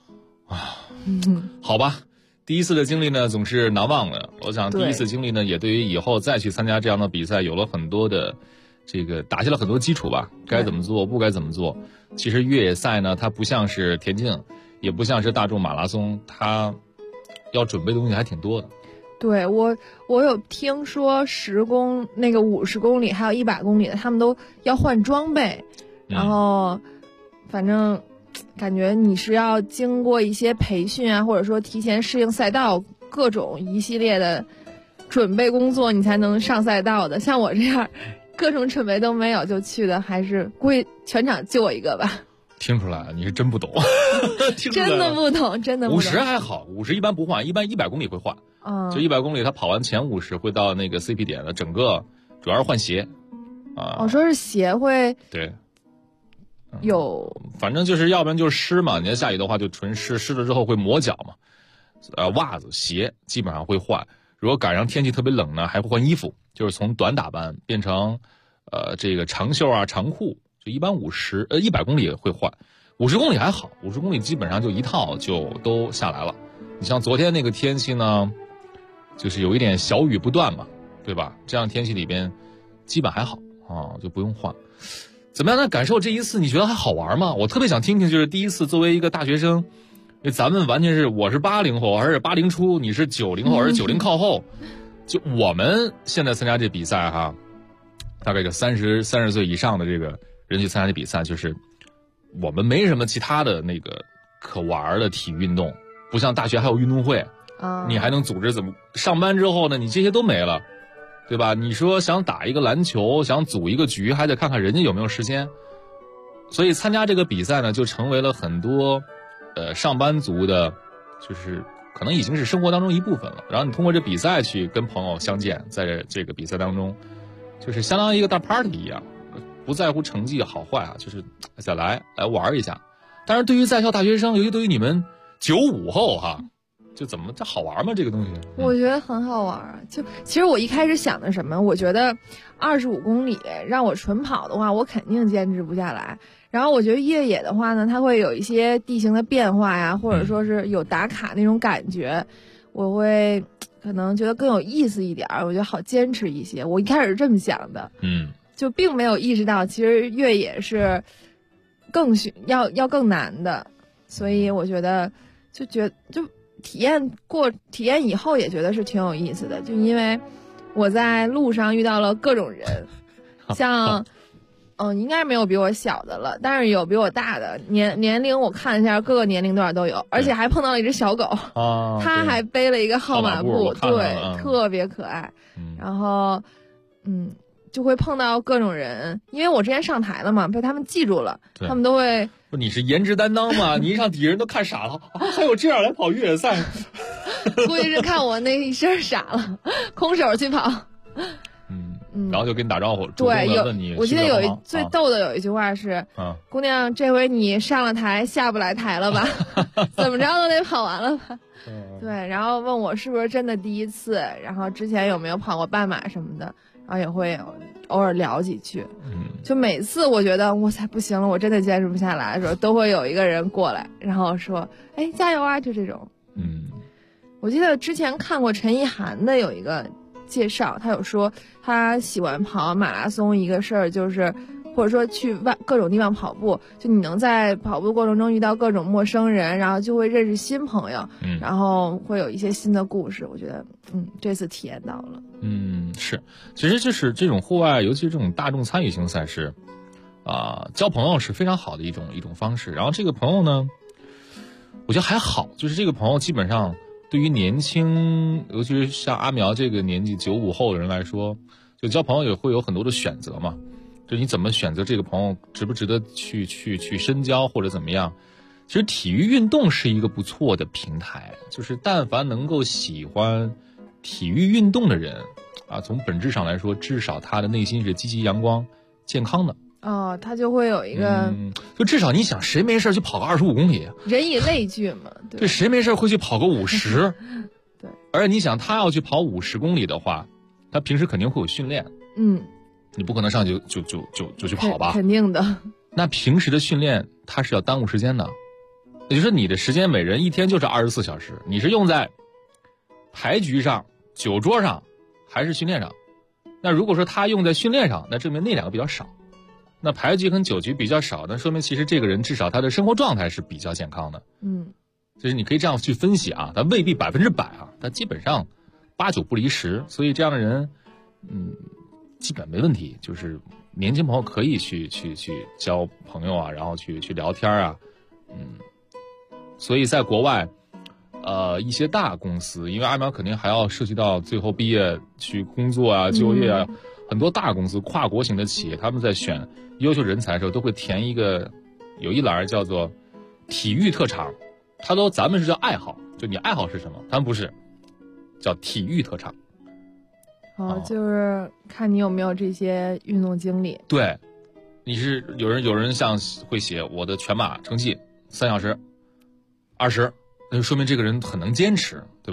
好吧。第一次的经历呢，总是难忘的。我想第一次经历呢，也对于以后再去参加这样的比赛，有了很多的打下了很多基础吧。该怎么做，不该怎么做。其实越野赛呢，它不像是田径，也不像是大众马拉松，它要准备的东西还挺多的。 对，我有听说50公里还有100公里的，他们都要换装备，然后反正。感觉你是要经过一些培训啊，或者说提前适应赛道，各种一系列的准备工作，你才能上赛道的。像我这样，各种准备都没有就去的，还是估计全场就我一个吧。 听出来了，你是真不懂。 真的不懂。 50还好，50一般不换，一般100公里会换。就100公里，他跑完前50会到那个 CP 点的，整个主要是换鞋。 我说是鞋会。 对。 有， 反正就是要不然就是湿嘛，你要下雨的话就纯湿，湿了之后会磨脚嘛。袜子、鞋基本上会换。如果赶上天气特别冷呢，还会换衣服，就是从短打扮变成这个长袖啊、长裤， 就一般100公里会换，50公里还好，50公里基本上就一套就都下来了。你像昨天那个天气呢，就是有一点小雨不断嘛，对吧？这样天气里边基本还好啊，就不用换。怎么样呢？感受这一次你觉得还好玩吗？我特别想听听，就是第一次作为一个大学生，因为咱们完全是我是80后，还是80初，你是90后，还是90靠后，就我们现在参加这比赛哈，大概就30岁以上的这个人去参加这比赛，就是我们没什么其他的那个可玩的体育运动，不像大学还有运动会，你还能组织怎么上班之后呢？你这些都没了，对吧？你说想打一个篮球，想组一个局，还得看看人家有没有时间。所以参加这个比赛呢，就成为了很多上班族的，就是可能已经是生活当中一部分了。然后你通过这比赛去跟朋友相见，在这个比赛当中，就是相当于一个大 party 一样，不在乎成绩好坏啊，就是再来玩一下。但是对于在校大学生，尤其对于你们95后哈，就怎么这好玩吗？这个东西我觉得很好玩啊。就其实我一开始想的什么，我觉得25公里让我纯跑的话，我肯定坚持不下来。然后我觉得越野的话呢，它会有一些地形的变化呀，或者说是有打卡那种感觉，我会可能觉得更有意思一点，我觉得好坚持一些。我一开始是这么想的，就并没有意识到其实越野是要更难的，所以我觉得就体验以后也觉得是挺有意思的，就因为我在路上遇到了各种人，像应该是没有比我小的了，但是有比我大的，年龄我看了一下，各个年龄段都有，而且还碰到了一只小狗，它还背了一个号码布，对，特别可爱。然后就会碰到各种人，因为我之前上台了嘛，被他们记住了，他们都会。 你是颜值担当吗？你一上底下人都看傻了啊！还有这样来跑越野赛？ 估计是看我那一身傻了，空手去跑。 然后就跟你打招呼， 对， 问你。 我记得最逗的有一句话是：姑娘，这回你上了台下不来台了吧？怎么着都得跑完了吧？对，然后问我是不是真的第一次，然后之前有没有跑过半马什么的。然后也会偶尔聊几句，就每次我觉得哇塞不行了，我真的坚持不下来的时候，都会有一个人过来，然后说：“哎，加油啊！”就这种。我记得之前看过陈意涵的有一个介绍，他有说他喜欢跑马拉松一个事儿，就是或者说去各种地方跑步，就你能在跑步过程中遇到各种陌生人，然后就会认识新朋友，然后会有一些新的故事。我觉得这次体验到了。 是，其实就是这种户外，尤其是这种大众参与型赛事，交朋友是非常好的一种方式。然后这个朋友呢，我觉得还好，就是这个朋友基本上对于年轻，尤其是像阿苗这个年纪95后的人来说，就交朋友也会有很多的选择嘛。就你怎么选择这个朋友，值不值得去深交或者怎么样？其实体育运动是一个不错的平台，就是但凡能够喜欢体育运动的人从本质上来说，至少他的内心是积极阳光健康的。 他就会有一个就至少你想，谁没事去跑个25公里？ 人以类聚嘛， 对，谁没事会去跑个50？ 对， 而且你想，他要去跑50公里的话，他平时肯定会有训练。你不可能上去就去跑吧？ 肯定的。 那平时的训练它是要耽误时间的，也就是你的时间每人一天就是24小时，你是用在牌局上、酒桌上还是训练上？那如果说他用在训练上，那证明那两个比较少。那牌局跟酒局比较少，那说明其实这个人至少他的生活状态是比较健康的。就是你可以这样去分析他未必100%他基本上8、9不离10，所以这样的人基本没问题，就是年轻朋友可以去交朋友然后去聊天所以在国外，一些大公司，因为阿苗肯定还要涉及到最后毕业去工作就业很多大公司跨国型的企业，他们在选优秀人才的时候都会填有一栏叫做体育特长，咱们是叫爱好，就你爱好是什么，他们不是，叫体育特长。 就是看你有没有这些运动经历。 对，你是有人像会写我的全马成绩3小时20，那就说明这个人很能坚持，对吧？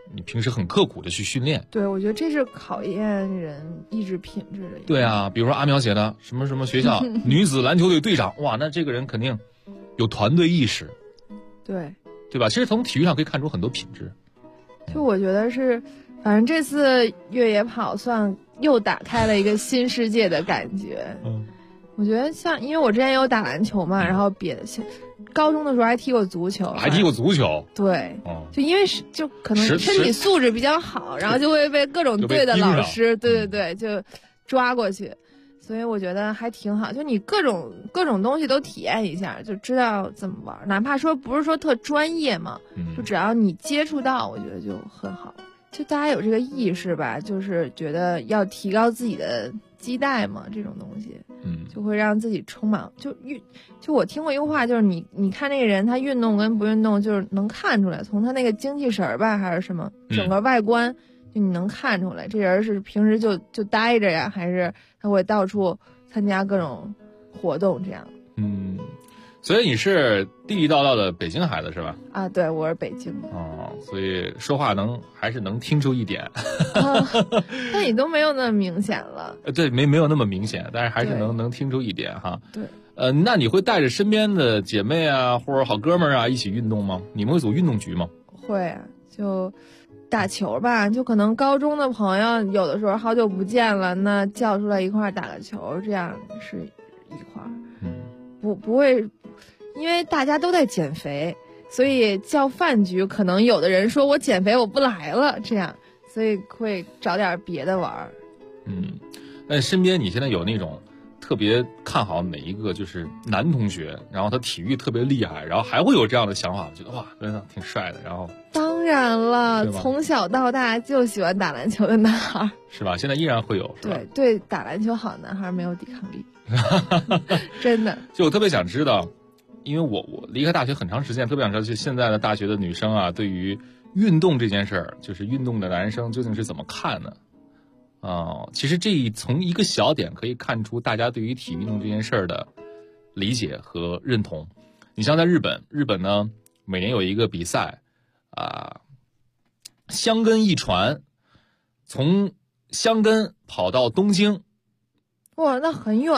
你平时很刻苦的去训练。 对，我觉得这是考验人意志品质的。 对啊，比如说阿苗写的什么什么学校女子篮球队队长，哇，那这个人肯定有团队意识。对吧？其实从体育上可以看出很多品质。 就我觉得是，反正这次越野跑算又打开了一个新世界的感觉。我觉得像，因为我之前也有打篮球嘛，然后高中的时候还踢过足球。 还踢过足球？ 对，就因为就可能身体素质比较好，然后就会被各种队的老师，对，就抓过去。所以我觉得还挺好，就你各种东西都体验一下，就知道怎么玩。哪怕说不是说特专业嘛，就只要你接触到，我觉得就很好。就大家有这个意识吧，就是觉得要提高自己的基带嘛，这种东西，就会让自己充满。就我听过一个话，就是你看那个人他运动跟不运动，就是能看出来，从他那个精气神儿吧，还是什么，整个外观。就你能看出来，这人是平时就待着呀，还是他会到处参加各种活动这样？ 所以你是地地道道的北京孩子是吧？ 啊，对，我是北京的。 所以说话还是能听出一点。 那你都没有那么明显了。 对，没有那么明显，但是还是能听出一点哈。 对。 那你会带着身边的姐妹啊，或者好哥们儿啊一起运动吗？你们会组运动局吗？ 会啊，就。打球吧，就可能高中的朋友有的时候好久不见了，那叫出来一块打个球，这样是一块。不会，因为大家都在减肥，所以叫饭局，可能有的人说我减肥我不来了，这样，所以会找点别的玩。 那身边你现在有那种特别看好哪一个就是男同学，然后他体育特别厉害，然后还会有这样的想法，觉得哇，真的挺帅的，然后。 当然了，从小到大就喜欢打篮球的男孩是吧？现在依然会有，是吧？ 对，打篮球好的男孩没有抵抗力，真的。 就我特别想知道，因为我离开大学很长时间，特别想知道，就现在的大学的女生啊，对于运动这件事儿，就是运动的男生究竟是怎么看呢？其实从一个小点可以看出大家对于体育运动这件事儿的理解和认同。你像在日本呢，每年有一个比赛。箱根一传，从箱根跑到东京， 哇，那很远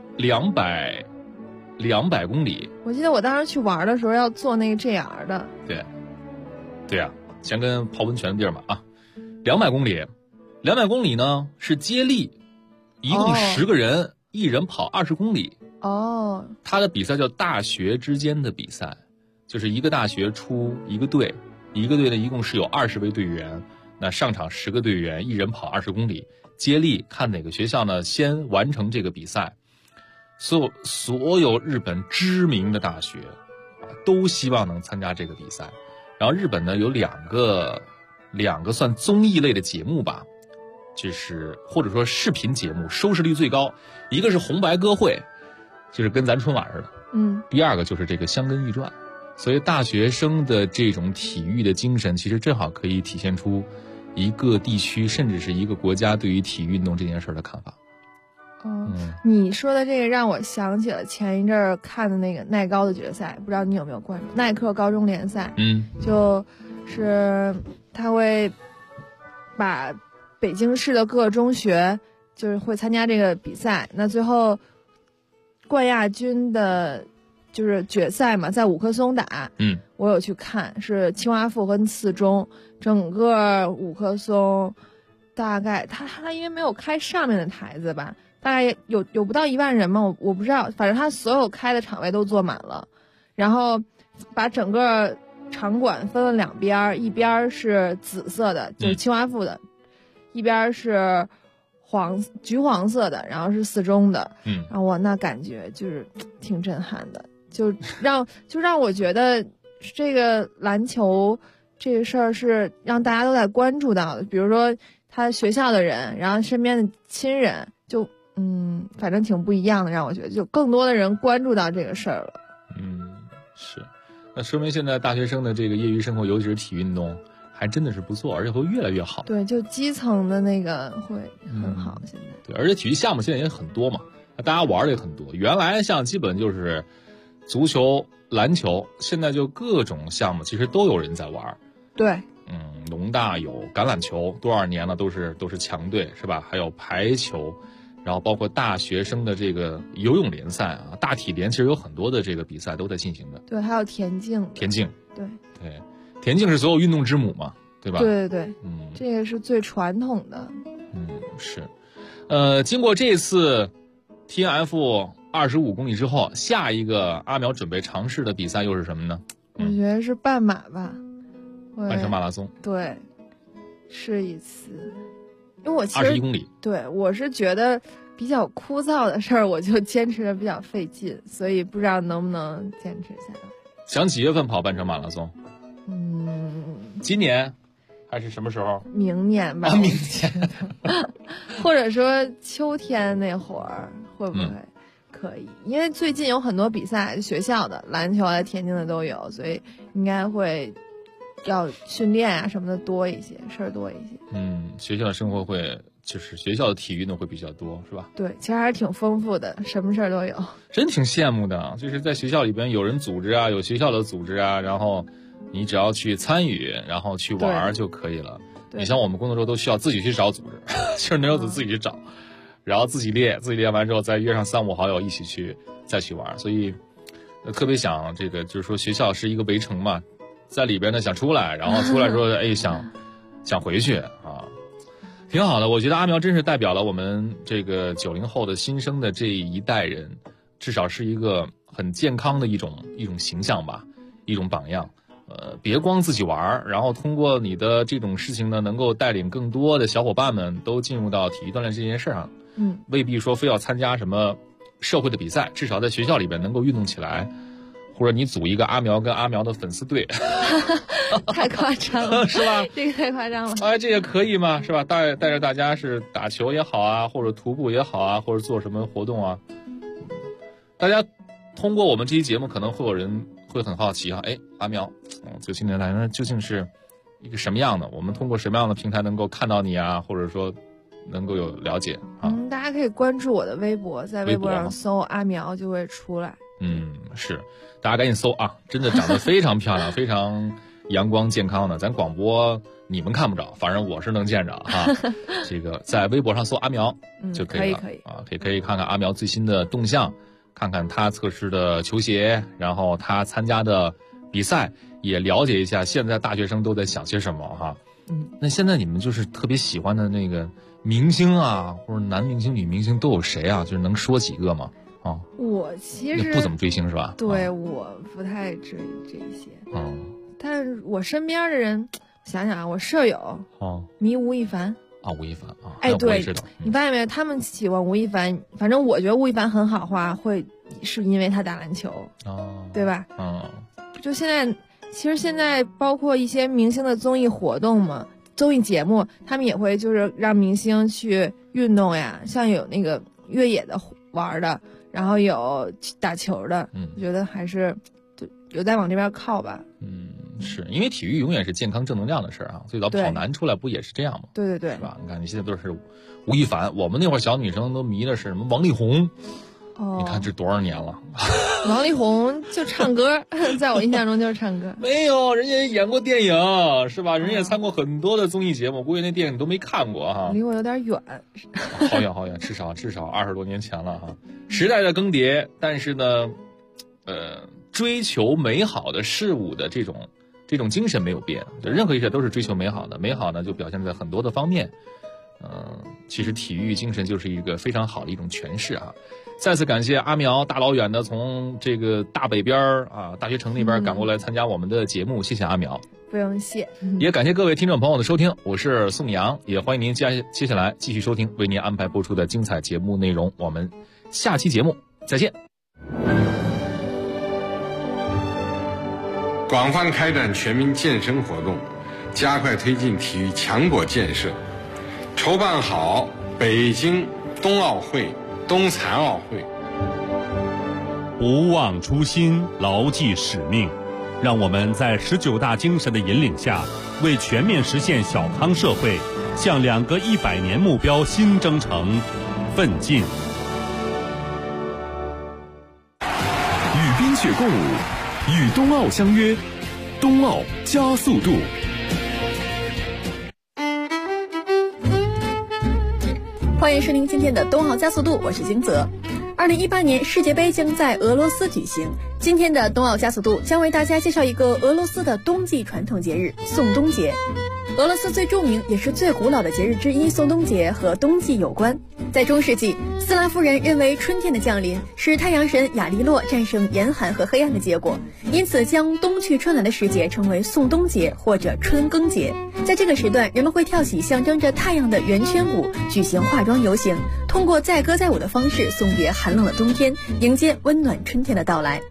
，200公里。 我记得我当时去玩的时候要坐那个 JR 的。 对呀，箱根泡温泉的地儿嘛，200公里，200公里呢是接力，一共10个人，一人跑20公里。他的比赛叫大学之间的比赛，就是一个大学出一个队。一个队呢，一共是有20位队员，那上场10个队员，一人跑20公里，接力看哪个学校呢先完成这个比赛。所有日本知名的大学都希望能参加这个比赛。然后日本呢有两个算综艺类的节目吧，就是或者说视频节目，收视率最高，一个是红白歌会，就是跟咱春晚似的，第二个就是这个箱根驿传。所以大学生的这种体育的精神，其实正好可以体现出一个地区甚至是一个国家对于体育运动这件事的看法。 你说的这个让我想起了前一阵儿看的那个耐高的决赛，不知道你有没有关注耐克高中联赛？就是他会把北京市的各个中学就是会参加这个比赛，那最后冠亚军的就是决赛嘛，在五棵松打，我有去看，是清华附和四中，整个五棵松大概他因为没有开上面的台子吧，大概有不到1万人嘛，我不知道，反正他所有开的场位都坐满了，然后把整个场馆分了2边，一边是紫色的，就是清华附的，一边是橘黄色的，然后是四中的，然后我那感觉就是挺震撼的。就让我觉得这个篮球这个事儿是让大家都在关注到的，比如说他学校的人，然后身边的亲人，就反正挺不一样的，让我觉得就更多的人关注到这个事儿了。 是，那说明现在大学生的这个业余生活，尤其是体育运动，还真的是不错，而且会越来越好。 对，就基层的那个会很好，现在。 对，而且体育项目现在也很多嘛，大家玩的也很多。原来像基本就是足球、篮球，现在就各种项目其实都有人在玩。 对， 农大有橄榄球，多少年了都是强队，是吧？还有排球，然后包括大学生的这个游泳联赛啊，大体联其实有很多的这个比赛都在进行的。 对，还有田径。 田径。 对， 田径是所有运动之母嘛，对吧？ 对，这个是最传统的。 是。经过这次 TNF 25公里之后，下一个阿苗准备尝试的比赛又是什么呢？ 我觉得是半马吧。 半程马拉松。 对，试一次。因为我其实 21公里。 对，我是觉得比较枯燥的事儿，我就坚持的比较费劲，所以不知道能不能坚持下来。 想几月份跑半程马拉松？今年还是什么时候？ 明年吧。 明年。 或者说秋天那会儿会不会可以？因为最近有很多比赛，学校的篮球啊、田径的都有，所以应该会要训练啊什么的多一些，事儿多一些。 学校的生活会就是学校的体育运动会比较多，是吧？ 对，其实还是挺丰富的，什么事儿都有。 真挺羡慕的，就是在学校里边有人组织啊，有学校的组织啊，然后你只要去参与，然后去玩就可以了。你像我们工作中都需要自己去找组织，就是没有组自己去找，然后自己练完之后再约上3、5好友一起再去玩，所以特别想这个就是说学校是一个围城嘛，在里边呢想出来，然后出来之后想回去啊，挺好的。我觉得阿苗真是代表了我们这个90后的新生的这一代人，至少是一个很健康的一种形象吧，一种榜样。别光自己玩，然后通过你的这种事情呢，能够带领更多的小伙伴们都进入到体育锻炼这件事上。未必说非要参加什么社会的比赛，至少在学校里边能够运动起来，或者你组一个阿苗跟阿苗的粉丝队。 太夸张了， 是吧？ 这个太夸张了。 这也可以嘛，是吧？带着大家是打球也好啊，或者徒步也好啊，或者做什么活动啊。大家通过我们这期节目，可能会有人会很好奇啊，阿苗，90年代那究竟是一个什么样的？我们通过什么样的平台能够看到你啊，或者说能够有了解啊？ 大家可以关注我的微博，在微博上搜阿苗就会出来。 是，大家赶紧搜啊！真的长得非常漂亮，非常阳光健康的。咱广播你们看不着，反正我是能见着哈。这个在微博上搜阿苗就可以了，可以看看阿苗最新的动向。看看他测试的球鞋，然后他参加的比赛，也了解一下现在大学生都在想些什么哈。那现在你们就是特别喜欢的那个明星啊，或者男明星、女明星都有谁啊？就是能说几个吗？ 我其实不怎么追星是吧？ 对，我不太追这些。但是我身边的人，想想啊，我舍友迷吴亦凡。 吴亦凡啊， 对，你发现没有？他们喜欢吴亦凡，反正我觉得吴亦凡很好话，会是因为他打篮球，对吧？就现在，其实现在包括一些明星的综艺活动嘛，综艺节目，他们也会就是让明星去运动呀，像有那个越野的玩的，然后有打球的，我觉得还是有在往这边靠吧。 是因为体育永远是健康正能量的事儿啊，最早跑男出来不也是这样吗？ 对， 是吧？你看你现在都是吴亦凡，我们那会儿小女生都迷的是什么王力宏。你看这多少年了。 王力宏就唱歌，在我印象中就是唱歌。 没有，人家也演过电影是吧？人家也参过很多的综艺节目，估计那电影你都没看过哈。 离我有点远。 好远，至少20多年前了哈。时代的更迭，但是呢，追求美好的事物的这种精神没有变，任何一切都是追求美好的，美好呢就表现在很多的方面。其实体育精神就是一个非常好的一种诠释啊。再次感谢阿苗大老远的从这个大北边啊大学城那边赶过来参加我们的节目，谢谢阿苗。 不用谢。 也感谢各位听众朋友的收听，我是宋阳，也欢迎您接下来继续收听为您安排播出的精彩节目内容，我们下期节目再见。 广泛开展全民健身活动，加快推进体育强国建设，筹办好北京冬奥会、冬残奥会。 不忘初心，牢记使命，让我们在19大精神的引领下，为全面实现小康社会，向2个100年目标新征程奋进。 与冰雪共舞，与冬奥相约，冬奥加速度。 欢迎收听今天的冬奥加速度，我是金泽。2018年世界杯将在俄罗斯举行，今天的冬奥加速度将为大家介绍一个俄罗斯的冬季传统节日——宋冬节。俄罗斯最著名也是最古老的节日之一宋冬节和冬季有关。在中世纪，斯拉夫人认为春天的降临是太阳神亚利洛战胜严寒和黑暗的结果，因此将冬去春来的时节称为宋冬节或者春耕节。在这个时段，人们会跳起象征着太阳的圆圈舞，举行化妆游行，通过载歌载舞的方式送别寒冷的冬天，迎接温暖春天的到来。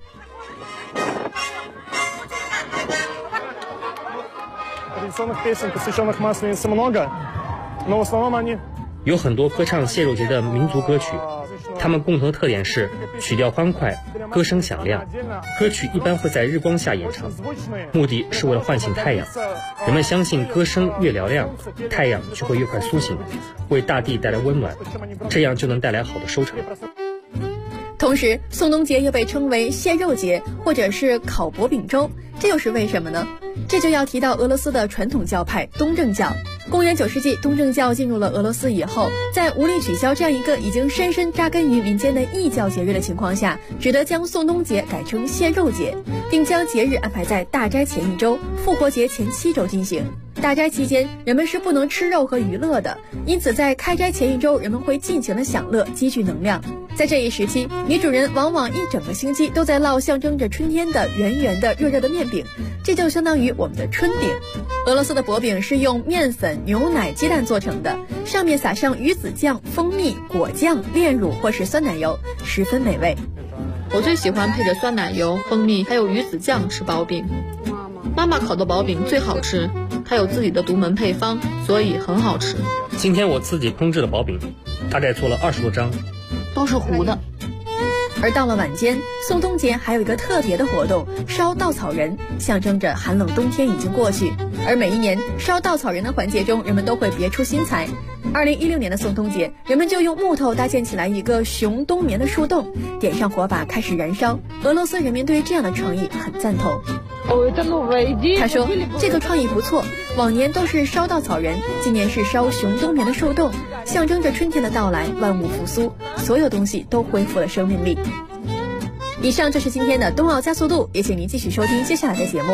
有很多歌唱蟹肉节的民族歌曲，它们共同的特点是曲调欢快，歌声响亮。歌曲一般会在日光下演唱，目的是为了唤醒太阳。人们相信歌声越嘹亮，太阳就会越快苏醒，为大地带来温暖，这样就能带来好的收成。 同时，宋冬节又被称为蟹肉节或者是烤薄饼粥，这又是为什么呢？这就要提到俄罗斯的传统教派东正教。公元9世纪，东正教进入了俄罗斯以后，在无力取消这样一个已经深深扎根于民间的异教节日的情况下，只得将宋冬节改成蟹肉节，并将节日安排在大斋前1周、复活节前7周进行。大斋期间，人们是不能吃肉和娱乐的，因此在开斋前1周，人们会尽情的享乐，积聚能量。在这一时期，女主人往往一整个星期都在烙象征着春天的圆圆的热热的面饼，这就相当于我们的春饼。俄罗斯的薄饼是用面粉、牛奶、鸡蛋做成的，上面撒上鱼子酱、蜂蜜、果酱、炼乳或是酸奶油，十分美味。 我最喜欢配着酸奶油、蜂蜜还有鱼子酱吃薄饼。妈妈烤的薄饼最好吃，它有自己的独门配方，所以很好吃。 今天我自己烹制的薄饼，大概做了20多张， 都是糊的。 而到了晚间，宋冬节还有一个特别的活动，烧稻草人，象征着寒冷冬天已经过去。而每一年烧稻草人的环节中，人们都会别出心裁。2016年的宋冬节，人们就用木头搭建起来一个熊冬眠的树洞，点上火把开始燃烧。俄罗斯人民对这样的创意很赞同。他说这个创意不错，往年都是烧稻草人，今年是烧熊冬眠的树洞，象征着春天的到来，万物复苏，所有东西都恢复了生命力。以上就是今天的冬奥加速度，也请您继续收听接下来的节目。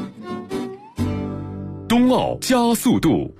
冬奥加速度。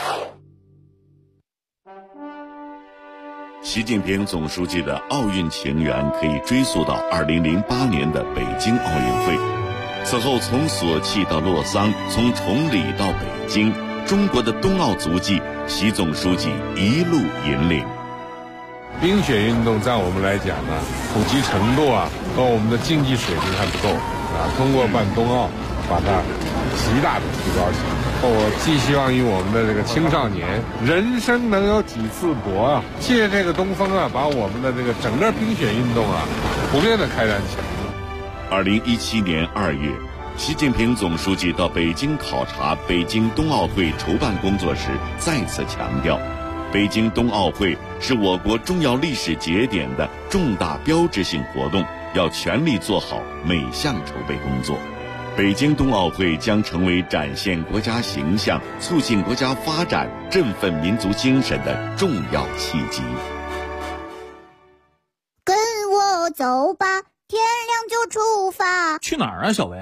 习近平总书记的奥运情缘可以追溯到2008年的北京奥运会。此后从索契到洛桑，从崇礼到北京，中国的冬奥足迹，习总书记一路引领。 冰雪运动在我们来讲呢，普及程度和我们的竞技水平还不够通过办冬奥，把它极大的提高起来。我寄希望于我们的这个青少年，人生能有几次搏借这个东风把我们的这个整个冰雪运动普遍的开展起来。 2017年2月，习近平总书记到北京考察北京冬奥会筹办工作时，再次强调，北京冬奥会是我国重要历史节点的重大标志性活动，要全力做好每项筹备工作。北京冬奥会将成为展现国家形象、促进国家发展、振奋民族精神的重要契机。 跟我走吧，天亮就出发。 去哪儿啊，小薇？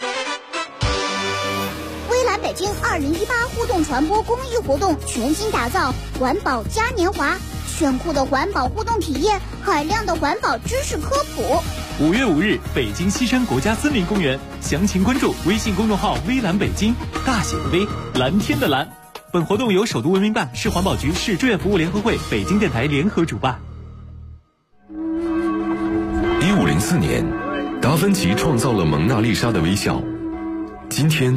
微蓝北京2018互动传播公益活动全新打造，环保嘉年华，炫酷的环保互动体验，海量的环保知识科普。 5月5日，北京西山国家森林公园，详情关注微信公众号“微蓝北京”，大写的微，蓝天的蓝。本活动由首都文明办、市环保局、市志愿服务联合会、北京电台联合主办。 1504年，达芬奇创造了蒙娜丽莎的微笑。今天